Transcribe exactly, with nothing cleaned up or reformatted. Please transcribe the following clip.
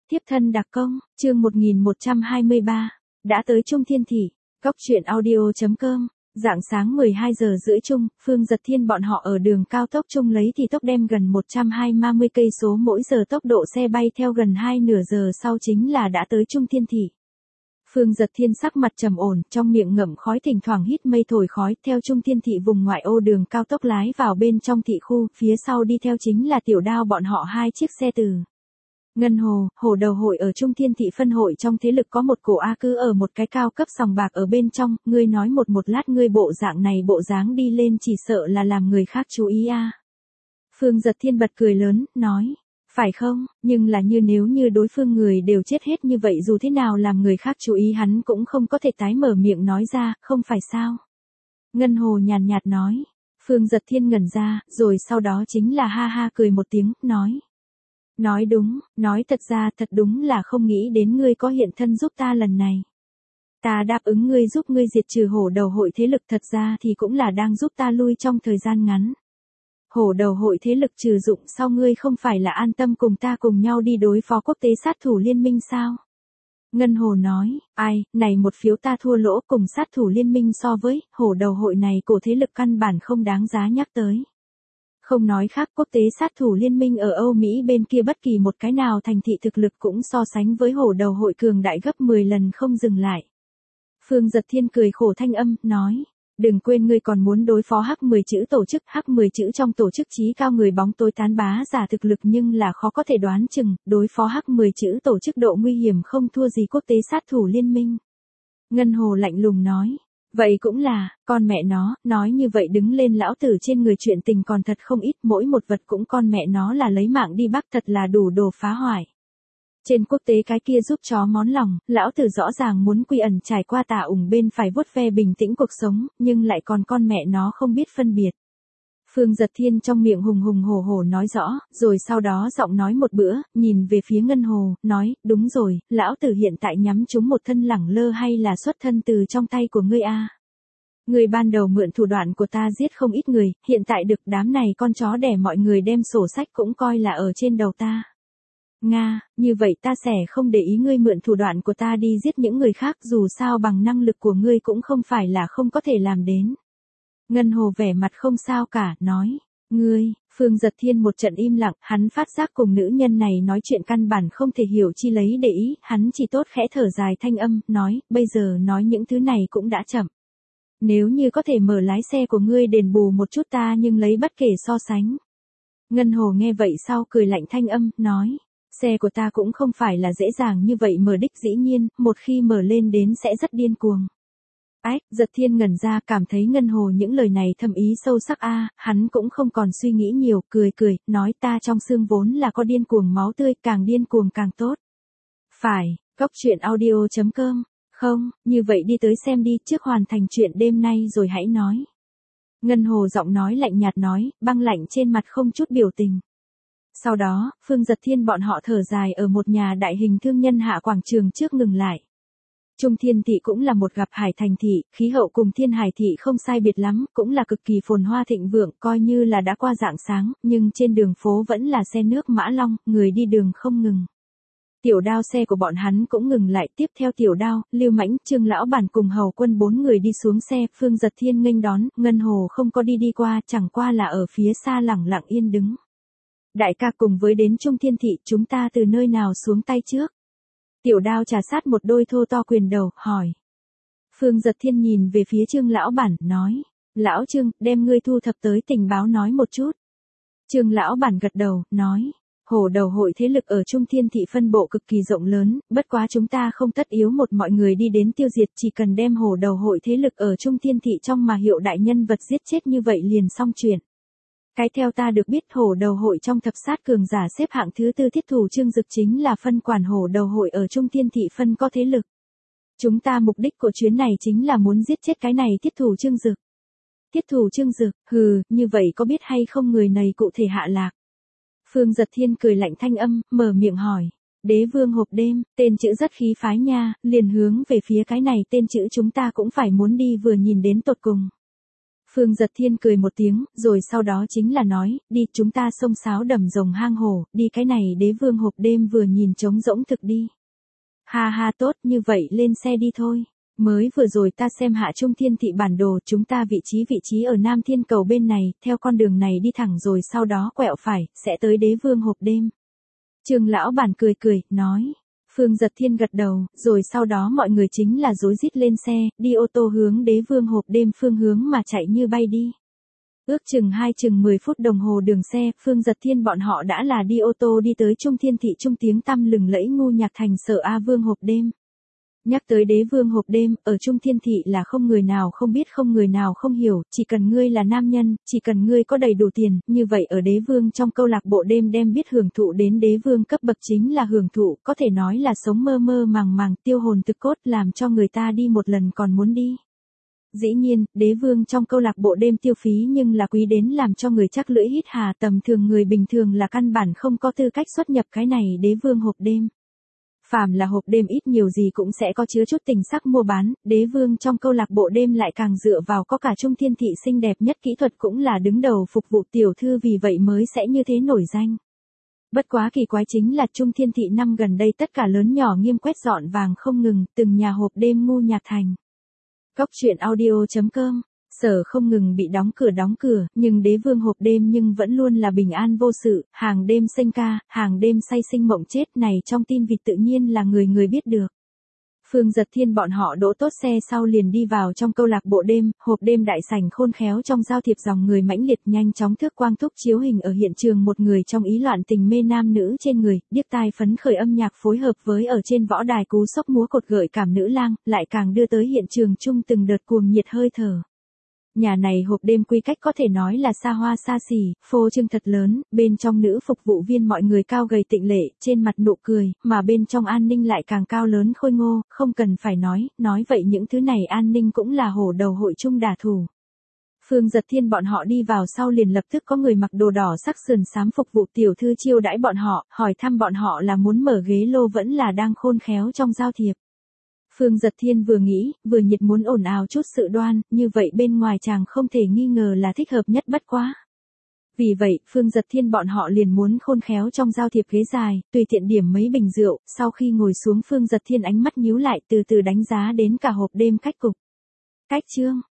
Tiếp thân đặc công, chương một nghìn một trăm hai mươi ba, đã tới Trung Thiên Thị, Cốc truyện audio.com, rạng sáng mười hai giờ rưỡi chung, Phương Dật Thiên bọn họ ở đường cao tốc chung lấy thì tốc đem gần một trăm hai mươi cây số mỗi giờ, tốc độ xe bay theo gần hai nửa giờ sau chính là đã tới Trung Thiên Thị. Phương Dật Thiên sắc mặt trầm ổn, trong miệng ngậm khói, thỉnh thoảng hít mây thổi khói, theo Trung Thiên Thị vùng ngoại ô đường cao tốc lái vào bên trong thị khu, phía sau đi theo chính là Tiểu Đao bọn họ hai chiếc xe từ. Ngân Hồ, Hổ Đầu Hội ở Trung Thiên Thị phân hội trong thế lực có một cổ A cứ ở một cái cao cấp sòng bạc ở bên trong, ngươi nói một một lát ngươi bộ dạng này bộ dáng đi lên chỉ sợ là làm người khác chú ý a. À. Phương Dật Thiên bật cười lớn, nói, phải không, nhưng là như nếu như đối phương người đều chết hết như vậy dù thế nào làm người khác chú ý hắn cũng không có thể tái mở miệng nói ra, không phải sao. Ngân Hồ nhàn nhạt nói, Phương Dật Thiên ngẩn ra, rồi sau đó chính là ha ha cười một tiếng, nói. Nói đúng, nói thật ra thật đúng là không nghĩ đến ngươi có hiện thân giúp ta lần này. Ta đáp ứng ngươi giúp ngươi diệt trừ Hổ Đầu Hội thế lực, thật ra thì cũng là đang giúp ta lui trong thời gian ngắn. Hổ Đầu Hội thế lực trừ dụng sau ngươi không phải là an tâm cùng ta cùng nhau đi đối phó quốc tế sát thủ liên minh sao? Ngân Hồ nói, ai, này một phiếu ta thua lỗ, cùng sát thủ liên minh so với Hổ Đầu Hội này cổ thế lực căn bản không đáng giá nhắc tới. Không nói khác, quốc tế sát thủ liên minh ở Âu Mỹ bên kia bất kỳ một cái nào thành thị thực lực cũng so sánh với Hổ Đầu Hội cường đại gấp mười lần không dừng lại. Phương Dật Thiên cười khổ thanh âm, nói, đừng quên ngươi còn muốn đối phó Hắc mười chữ tổ chức, Hắc mười chữ trong tổ chức trí cao người bóng tối tán bá giả thực lực nhưng là khó có thể đoán chừng, đối phó Hắc mười chữ tổ chức độ nguy hiểm không thua gì quốc tế sát thủ liên minh. Ngân Hồ lạnh lùng nói. Vậy cũng là, con mẹ nó, nói như vậy đứng lên lão tử trên người chuyện tình còn thật không ít, mỗi một vật cũng con mẹ nó là lấy mạng đi bắt, thật là đủ đồ phá hoại. Trên quốc tế cái kia giúp chó món lòng, lão tử rõ ràng muốn quy ẩn trải qua tà ủng bên phải vuốt ve bình tĩnh cuộc sống, nhưng lại còn con mẹ nó không biết phân biệt. Phương Dật Thiên trong miệng hùng hùng hổ hổ nói rõ, rồi sau đó giọng nói một bữa, nhìn về phía Ngân Hồ, nói, đúng rồi, lão tử hiện tại nhắm trúng một thân lẳng lơ hay là xuất thân từ trong tay của ngươi a? Ngươi ban đầu mượn thủ đoạn của ta giết không ít người, hiện tại được đám này con chó đẻ mọi người đem sổ sách cũng coi là ở trên đầu ta. Nga, như vậy ta sẽ không để ý ngươi mượn thủ đoạn của ta đi giết những người khác, dù sao bằng năng lực của ngươi cũng không phải là không có thể làm đến. Ngân Hồ vẻ mặt không sao cả, nói, ngươi, Phương Dật Thiên một trận im lặng, hắn phát giác cùng nữ nhân này nói chuyện căn bản không thể hiểu chi lấy để ý, hắn chỉ tốt khẽ thở dài thanh âm, nói, bây giờ nói những thứ này cũng đã chậm. Nếu như có thể mở lái xe của ngươi đền bù một chút ta nhưng lấy bất kể so sánh. Ngân Hồ nghe vậy sau cười lạnh thanh âm, nói, xe của ta cũng không phải là dễ dàng như vậy mở đích, dĩ nhiên, một khi mở lên đến sẽ rất điên cuồng. Ách, Dật Thiên ngẩn ra, cảm thấy Ngân Hồ những lời này thâm ý sâu sắc a, à, hắn cũng không còn suy nghĩ nhiều, cười cười, nói ta trong xương vốn là có điên cuồng máu tươi, càng điên cuồng càng tốt. Phải, Cốc truyện audio.com, không, như vậy đi tới xem đi, trước hoàn thành chuyện đêm nay rồi hãy nói. Ngân Hồ giọng nói lạnh nhạt nói, băng lạnh trên mặt không chút biểu tình. Sau đó, Phương Dật Thiên bọn họ thở dài ở một nhà đại hình thương nhân hạ quảng trường trước ngừng lại. Trung Thiên Thị cũng là một gặp hải thành thị, khí hậu cùng Thiên Hải Thị không sai biệt lắm, cũng là cực kỳ phồn hoa thịnh vượng, coi như là đã qua rạng sáng, nhưng trên đường phố vẫn là xe nước mã long, người đi đường không ngừng. Tiểu Đao xe của bọn hắn cũng ngừng lại, tiếp theo Tiểu Đao, Lưu Mãnh, Trương Lão Bản cùng hầu quân bốn người đi xuống xe, Phương Dật Thiên nghênh đón, Ngân Hồ không có đi đi qua, chẳng qua là ở phía xa lẳng lặng yên đứng. Đại ca cùng với đến Trung Thiên Thị, chúng ta từ nơi nào xuống tay trước? Tiểu Đao trà sát một đôi thô to quyền đầu, hỏi. Phương Dật Thiên nhìn về phía Trương Lão Bản, nói. Lão Trương, đem ngươi thu thập tới tình báo nói một chút. Trương Lão Bản gật đầu, nói. Hổ Đầu Hội thế lực ở Trung Thiên Thị phân bộ cực kỳ rộng lớn, bất quá chúng ta không tất yếu một mọi người đi đến tiêu diệt, chỉ cần đem Hổ Đầu Hội thế lực ở Trung Thiên Thị trong mà hiệu đại nhân vật giết chết như vậy liền xong chuyện. Cái theo ta được biết Hổ Đầu Hội trong thập sát cường giả xếp hạng thứ tư Thiết Thủ Trương Dực chính là phân quản Hổ Đầu Hội ở Trung Thiên Thị phân có thế lực. Chúng ta mục đích của chuyến này chính là muốn giết chết cái này Thiết Thủ Trương Dực. Thiết Thủ Trương Dực, hừ, như vậy có biết hay không người này cụ thể hạ lạc? Phương Dật Thiên cười lạnh thanh âm, mở miệng hỏi. Đế vương hộp đêm, tên chữ rất khí phái nha, liền hướng về phía cái này tên chữ chúng ta cũng phải muốn đi vừa nhìn đến tột cùng. Phương Giật Thiên cười một tiếng, rồi sau đó chính là nói, đi chúng ta xông xáo đầm rồng hang hổ, đi cái này đế vương hộp đêm vừa nhìn trống rỗng thực đi. Ha ha tốt như vậy lên xe đi thôi. Mới vừa rồi ta xem hạ trung thiên thị bản đồ, chúng ta vị trí vị trí ở Nam Thiên Cầu bên này, theo con đường này đi thẳng rồi sau đó quẹo phải, sẽ tới đế vương hộp đêm. Trương lão bản cười cười, nói. Phương Giật Thiên gật đầu, rồi sau đó mọi người chính là rối rít lên xe, đi ô tô hướng đế vương hộp đêm phương hướng mà chạy như bay đi. Ước chừng hai chừng mười phút đồng hồ đường xe, Phương Giật Thiên bọn họ đã là đi ô tô đi tới Trung Thiên thị trung tiếng tăm lừng lẫy ngu nhạc thành sở A Vương hộp đêm. Nhắc tới đế vương hộp đêm, ở Trung Thiên thị là không người nào không biết không người nào không hiểu, chỉ cần ngươi là nam nhân, chỉ cần ngươi có đầy đủ tiền, như vậy ở đế vương trong câu lạc bộ đêm đem biết hưởng thụ đến đế vương cấp bậc chính là hưởng thụ, có thể nói là sống mơ mơ màng màng, tiêu hồn thực cốt làm cho người ta đi một lần còn muốn đi. Dĩ nhiên, đế vương trong câu lạc bộ đêm tiêu phí nhưng là quý đến làm cho người chắc lưỡi hít hà, tầm thường người bình thường là căn bản không có tư cách xuất nhập cái này đế vương hộp đêm. Phàm là hộp đêm ít nhiều gì cũng sẽ có chứa chút tình sắc mua bán, đế vương trong câu lạc bộ đêm lại càng dựa vào có cả Trung Thiên thị xinh đẹp nhất kỹ thuật cũng là đứng đầu phục vụ tiểu thư, vì vậy mới sẽ như thế nổi danh. Bất quá kỳ quái chính là Trung Thiên thị năm gần đây tất cả lớn nhỏ nghiêm quét dọn vàng không ngừng, từng nhà hộp đêm ngu nhạc thành. Cóc truyện audio chấm com, sở không ngừng bị đóng cửa đóng cửa, nhưng đế vương hộp đêm nhưng vẫn luôn là bình an vô sự, hàng đêm sinh ca, hàng đêm say sinh mộng chết, này trong tin vịt tự nhiên là người người biết được. Phương Giật Thiên bọn họ đỗ tốt xe sau liền đi vào trong câu lạc bộ đêm, hộp đêm đại sảnh khôn khéo trong giao thiệp dòng người mãnh liệt, nhanh chóng thước quang thúc chiếu hình ở hiện trường một người trong ý loạn tình mê nam nữ trên người, điếc tai phấn khởi âm nhạc phối hợp với ở trên võ đài cú sốc múa cột gợi cảm nữ lang, lại càng đưa tới hiện trường chung từng đợt cuồng nhiệt hơi thở. Nhà này hộp đêm quy cách có thể nói là xa hoa xa xỉ, phô trương thật lớn, bên trong nữ phục vụ viên mọi người cao gầy tịnh lệ, trên mặt nụ cười, mà bên trong an ninh lại càng cao lớn khôi ngô, không cần phải nói, nói vậy những thứ này an ninh cũng là hổ đầu hội chung đả thủ. Phương Giật Thiên bọn họ đi vào sau liền lập tức có người mặc đồ đỏ sắc sườn xám phục vụ tiểu thư chiêu đãi bọn họ, hỏi thăm bọn họ là muốn mở ghế lô vẫn là đang khôn khéo trong giao thiệp. Phương Giật Thiên vừa nghĩ, vừa nhiệt muốn ồn ào chút sự đoan, như vậy bên ngoài chàng không thể nghi ngờ là thích hợp nhất bất quá. Vì vậy, Phương Giật Thiên bọn họ liền muốn khôn khéo trong giao thiệp ghế dài, tùy tiện điểm mấy bình rượu, sau khi ngồi xuống Phương Giật Thiên ánh mắt nhíu lại từ từ đánh giá đến cả hộp đêm khách cục. Cách chương,